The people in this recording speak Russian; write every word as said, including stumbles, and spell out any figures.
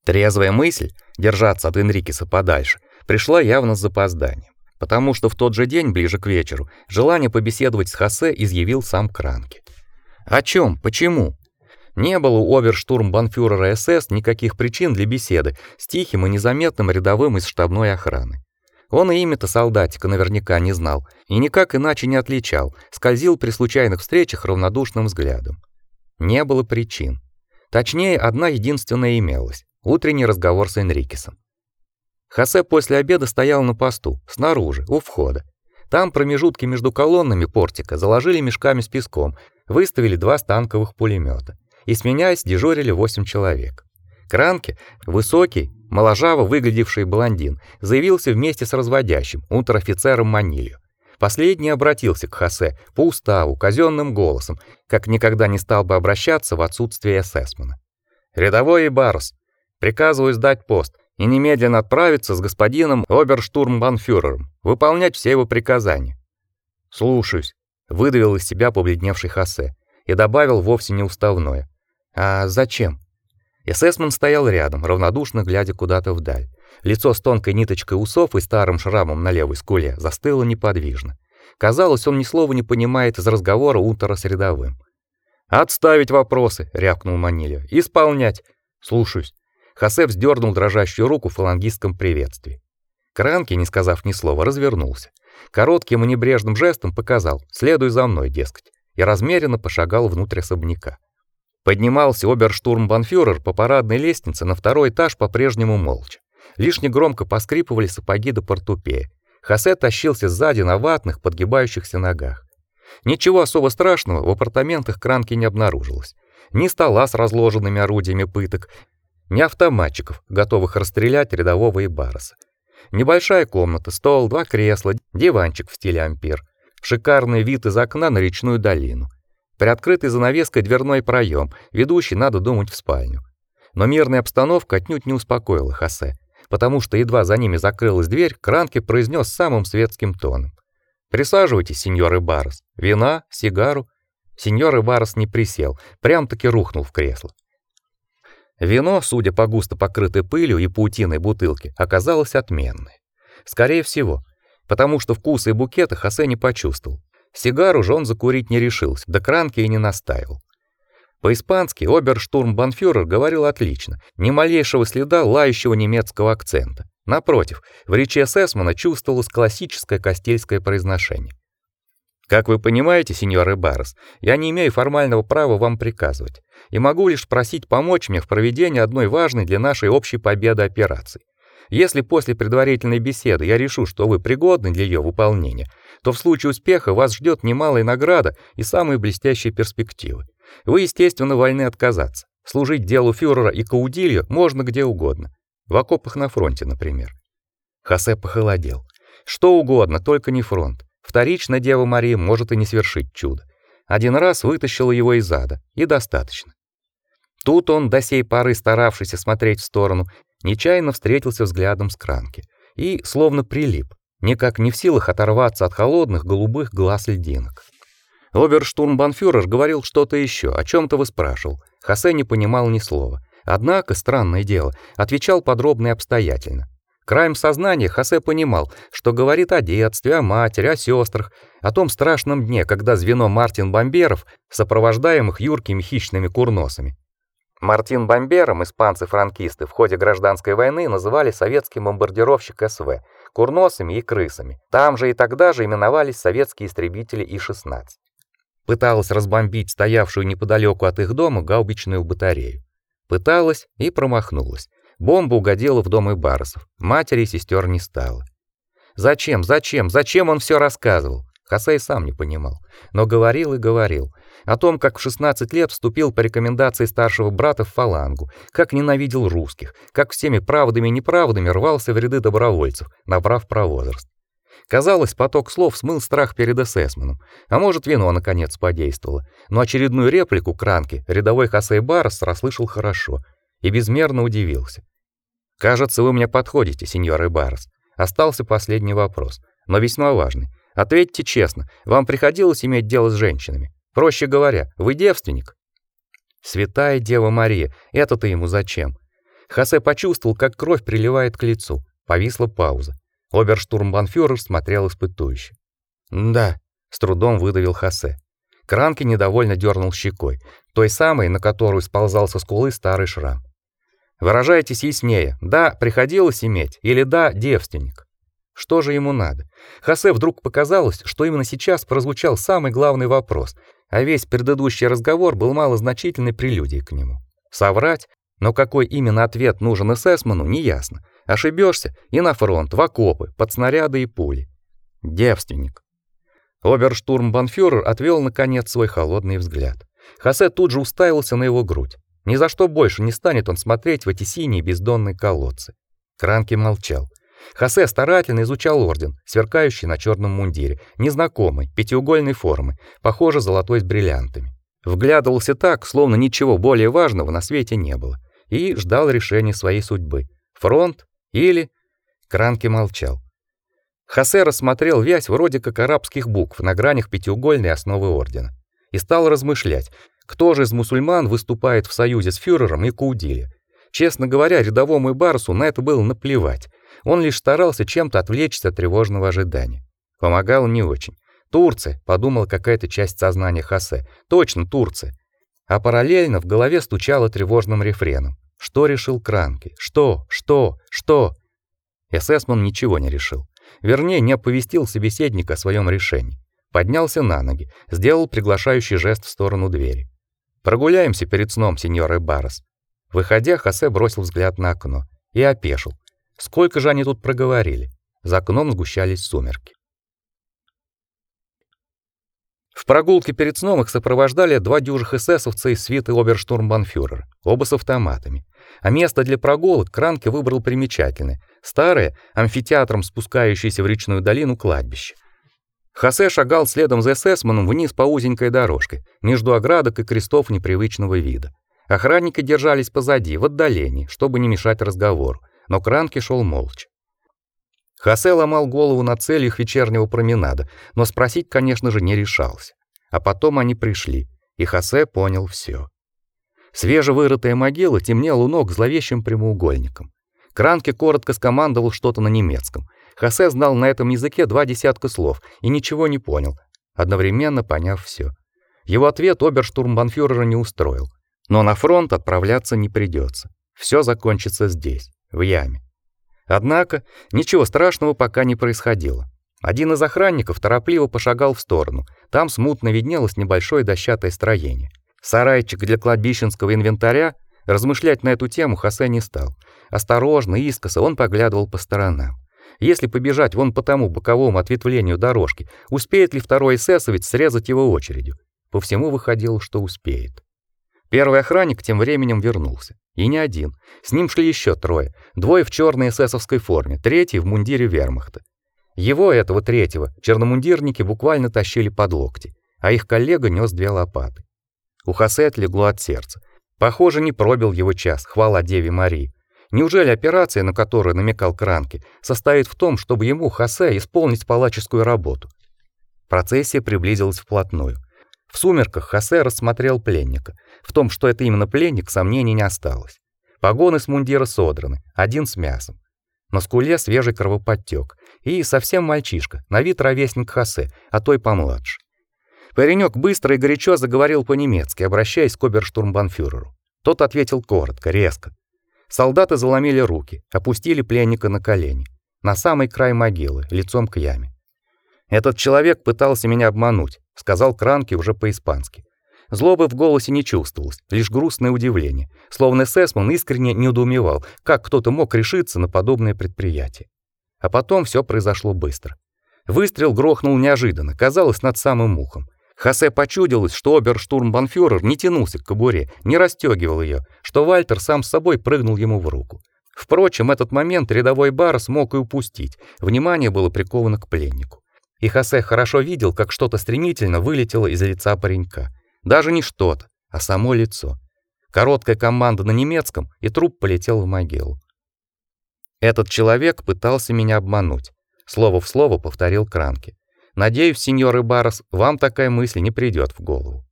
Трезвая мысль держаться от Энрикеса подальше пришла явно с запозданием, потому что в тот же день, ближе к вечеру, желание побеседовать с Хосе изъявил сам Кранке. О чем? Почему? Не было у оберштурмбанфюрера СС никаких причин для беседы с тихим и незаметным рядовым из штабной охраны. Он и имя-то солдатика наверняка не знал и никак иначе не отличал, скользил при случайных встречах равнодушным взглядом. Не было причин. Точнее, одна единственная имелась — утренний разговор с Энрикесом. Хосе после обеда стоял на посту, снаружи, у входа. Там промежутки между колоннами портика заложили мешками с песком, выставили два станковых пулемета. И, сменяясь, дежурили восемь человек. Кранке, высокий, моложаво выглядевший блондин, заявился вместе с разводящим, унтер-офицером Манилью. Последний обратился к Хосе по уставу, казенным голосом, как никогда не стал бы обращаться в отсутствие эсэсмена. «Рядовой Ибарс, приказываю сдать пост и немедленно отправиться с господином оберштурмбанфюрером, выполнять все его приказания». «Слушаюсь», — выдавил из себя побледневший Хосе и добавил вовсе не уставное. «А зачем?» Эсэсмен стоял рядом, равнодушно глядя куда-то вдаль. Лицо с тонкой ниточкой усов и старым шрамом на левой скуле застыло неподвижно. Казалось, он ни слова не понимает из разговора унтера с рядовым. «Отставить вопросы», — рявкнул Манильо. «Исполнять». «Слушаюсь». Хосе вздернул дрожащую руку в фалангистском приветствии. Кранке, не сказав ни слова, развернулся. Коротким и небрежным жестом показал: «Следуй за мной, дескать», и размеренно пошагал внутрь особняка. Поднимался оберштурмбанфюрер по парадной лестнице на второй этаж по-прежнему молча. Лишь негромко поскрипывали сапоги до портупеи. Хосе тащился сзади на ватных, подгибающихся ногах. Ничего особо страшного в апартаментах Кранки не обнаружилось. Ни стола с разложенными орудиями пыток, ни автоматчиков, готовых расстрелять рядового Ибарса. Небольшая комната, стол, два кресла, диванчик в стиле ампир. Шикарный вид из окна на речную долину. Приоткрытый занавеской дверной проем, ведущий, надо думать, в спальню. Но мирная обстановка отнюдь не успокоила Хосе, потому что едва за ними закрылась дверь, Кранке произнес самым светским тоном: «Присаживайтесь, сеньор Ибарс. Вина, сигару». Сеньор Ибарс не присел, прям-таки рухнул в кресло. Вино, судя по густо покрытой пылью и паутиной бутылки, оказалось отменное. Скорее всего, потому что вкуса и букета Хосе не почувствовал. Сигару же он закурить не решился, да Кранке и не настаивал. По-испански оберштурмбанфюрер говорил отлично, ни малейшего следа лающего немецкого акцента. Напротив, в речи эсэсмена чувствовалось классическое кастильское произношение. «Как вы понимаете, сеньор Ибарс, я не имею формального права вам приказывать и могу лишь просить помочь мне в проведении одной важной для нашей общей победы операции. Если после предварительной беседы я решу, что вы пригодны для ее выполнения, то в случае успеха вас ждет немалая награда и самые блестящие перспективы. Вы, естественно, вольны отказаться. Служить делу фюрера и каудилью можно где угодно. В окопах на фронте, например». Хосе похолодел. Что угодно, только не фронт. Вторично Дева Мария может и не свершить чудо. Один раз вытащила его из ада, и достаточно. Тут он, до сей поры старавшийся смотреть в сторону, нечаянно встретился взглядом с Кранке и словно прилип, никак не в силах оторваться от холодных голубых глаз льдинок. Оберштурмбанфюрер говорил что-то еще, о чем-то выспрашивал. Хосе не понимал ни слова. Однако, странное дело, отвечал подробно и обстоятельно. Краем сознания Хосе понимал, что говорит о детстве, о матери, о сестрах, о том страшном дне, когда звено Мартин Бомберов, сопровождаемых юркими хищными курносами. Мартин Бомбером испанцы-франкисты в ходе гражданской войны называли советский бомбардировщик СВ, курносами и крысами. Там же и тогда же именовались советские истребители И шестнадцать. Пыталась разбомбить стоявшую неподалеку от их дома гаубичную батарею. Пыталась и промахнулась. Бомба угодила в дом Ибарсов. Матери и сестер не стало. Зачем, зачем, зачем он все рассказывал? Хосе и сам не понимал, но говорил и говорил о том, как в шестнадцать лет вступил по рекомендации старшего брата в фалангу, как ненавидел русских, как всеми правдами и неправдами рвался в ряды добровольцев, набрав про возраст. Казалось, поток слов смыл страх перед эсэсменом, а может, вино наконец подействовало. Но очередную реплику Кранке рядовой Хосе Ибарс расслышал хорошо и безмерно удивился. «Кажется, вы мне подходите, сеньор Ибарс. Остался последний вопрос, но весьма важный. Ответьте честно, вам приходилось иметь дело с женщинами? Проще говоря, вы девственник?» Святая Дева Мария, это-то ему зачем? Хосе почувствовал, как кровь приливает к лицу. Повисла пауза. Оберштурмбанфюрер смотрел испытующе. «Да», — с трудом выдавил Хосе. Кранке недовольно дернул щекой, той самой, на которую сползал со скулы старый шрам. «Выражайтесь яснее. Да, приходилось иметь, или да, девственник». Что же ему надо? Хосе вдруг показалось, что именно сейчас прозвучал самый главный вопрос, а весь предыдущий разговор был малозначительной прелюдией к нему. Соврать? Но какой именно ответ нужен эсэсману, неясно. Ошибешься и на фронт, в окопы, под снаряды и пули. Девственник. Оберштурмбанфюрер отвел наконец свой холодный взгляд. Хосе тут же уставился на его грудь. Ни за что больше не станет он смотреть в эти синие бездонные колодцы. Кранке молчал. Хосе старательно изучал орден, сверкающий на черном мундире, незнакомой, пятиугольной формы, похоже, золотой с бриллиантами. Вглядывался так, словно ничего более важного на свете не было, и ждал решения своей судьбы. Фронт или... Кранке молчал. Хосе рассмотрел вязь вроде как арабских букв на гранях пятиугольной основы ордена и стал размышлять, кто же из мусульман выступает в союзе с фюрером и Каудили. Честно говоря, рядовому Ибарсу на это было наплевать. Он лишь старался чем-то отвлечься от тревожного ожидания. Помогало не очень. Турция, подумала какая-то часть сознания Хосе. Точно, Турция. А параллельно в голове стучало тревожным рефреном. Что решил Кранке? Что? Что? Что? Эсэсман ничего не решил. Вернее, не оповестил собеседника о своем решении. Поднялся на ноги, сделал приглашающий жест в сторону двери. Прогуляемся перед сном, сеньор Ибарес. Выходя, Хосе бросил взгляд на окно и опешил. Сколько же они тут проговорили? За окном сгущались сумерки. В прогулке перед сном их сопровождали два дюжих эсэсовца из свиты оберштурмбанфюрера, оба с автоматами. А место для прогулок Кранке выбрал примечательное, старое, амфитеатром спускающееся в речную долину кладбище. Хосе шагал следом за эсэсманом вниз по узенькой дорожке, между оградок и крестов непривычного вида. Охранники держались позади, в отдалении, чтобы не мешать разговору, но Кранке шел молча. Хосе ломал голову над целью их вечернего променада, но спросить, конечно же, не решался. А потом они пришли, и Хосе понял все. Свежевырытая могила темнела у ног зловещим прямоугольником. Кранке коротко скомандовал что-то на немецком. Хосе знал на этом языке два десятка слов и ничего не понял, одновременно поняв все. Его ответ оберштурмбанфюрера не устроил. Но на фронт отправляться не придется. Все закончится здесь, в яме. Однако ничего страшного пока не происходило. Один из охранников торопливо пошагал в сторону. Там смутно виднелось небольшое дощатое строение. Сарайчик для кладбищенского инвентаря. Размышлять на эту тему Хосе не стал. Осторожно, искоса он поглядывал по сторонам. Если побежать вон по тому боковому ответвлению дорожки, успеет ли второй эсэсовец срезать его очередью? По всему выходило, что успеет. Первый охранник тем временем вернулся. И не один. С ним шли еще трое. Двое в черной эсэсовской форме, третий в мундире вермахта. Его, этого третьего, черномундирники буквально тащили под локти, а их коллега нес две лопаты. У Хосе отлегло от сердца. Похоже, не пробил его час, хвала Деве Марии. Неужели операция, на которую намекал Кранке, состоит в том, чтобы ему, Хосе, исполнить палаческую работу? Процессия приблизилась вплотную. В сумерках Хосе рассмотрел пленника. В том, что это именно пленник, сомнений не осталось. Погоны с мундира содраны, один с мясом. На скуле свежий кровоподтек. И совсем мальчишка, на вид ровесник Хосе, а то и помладше. Паренек быстро и горячо заговорил по-немецки, обращаясь к оберштурмбанфюреру. Тот ответил коротко, резко. Солдаты заломили руки, опустили пленника на колени, на самый край могилы, лицом к яме. «Этот человек пытался меня обмануть», — сказал Кранке уже по-испански. Злобы в голосе не чувствовалось, лишь грустное удивление, словно эсэсман искренне недоумевал, как кто-то мог решиться на подобное предприятие. А потом все произошло быстро. Выстрел грохнул неожиданно, казалось, над самым ухом. Хосе почудилось, что оберштурмбанфюрер не тянулся к кобуре, не расстегивал ее, что Вальтер сам с собой прыгнул ему в руку. Впрочем, этот момент рядовой Барс мог и упустить, внимание было приковано к пленнику. И Хосе хорошо видел, как что-то стремительно вылетело из лица паренька. Даже не что-то, а само лицо. Короткая команда на немецком, и труп полетел в могилу. Этот человек пытался меня обмануть, слово в слово повторил Кранке. Надеюсь, сеньор Ибарес, вам такая мысль не придет в голову.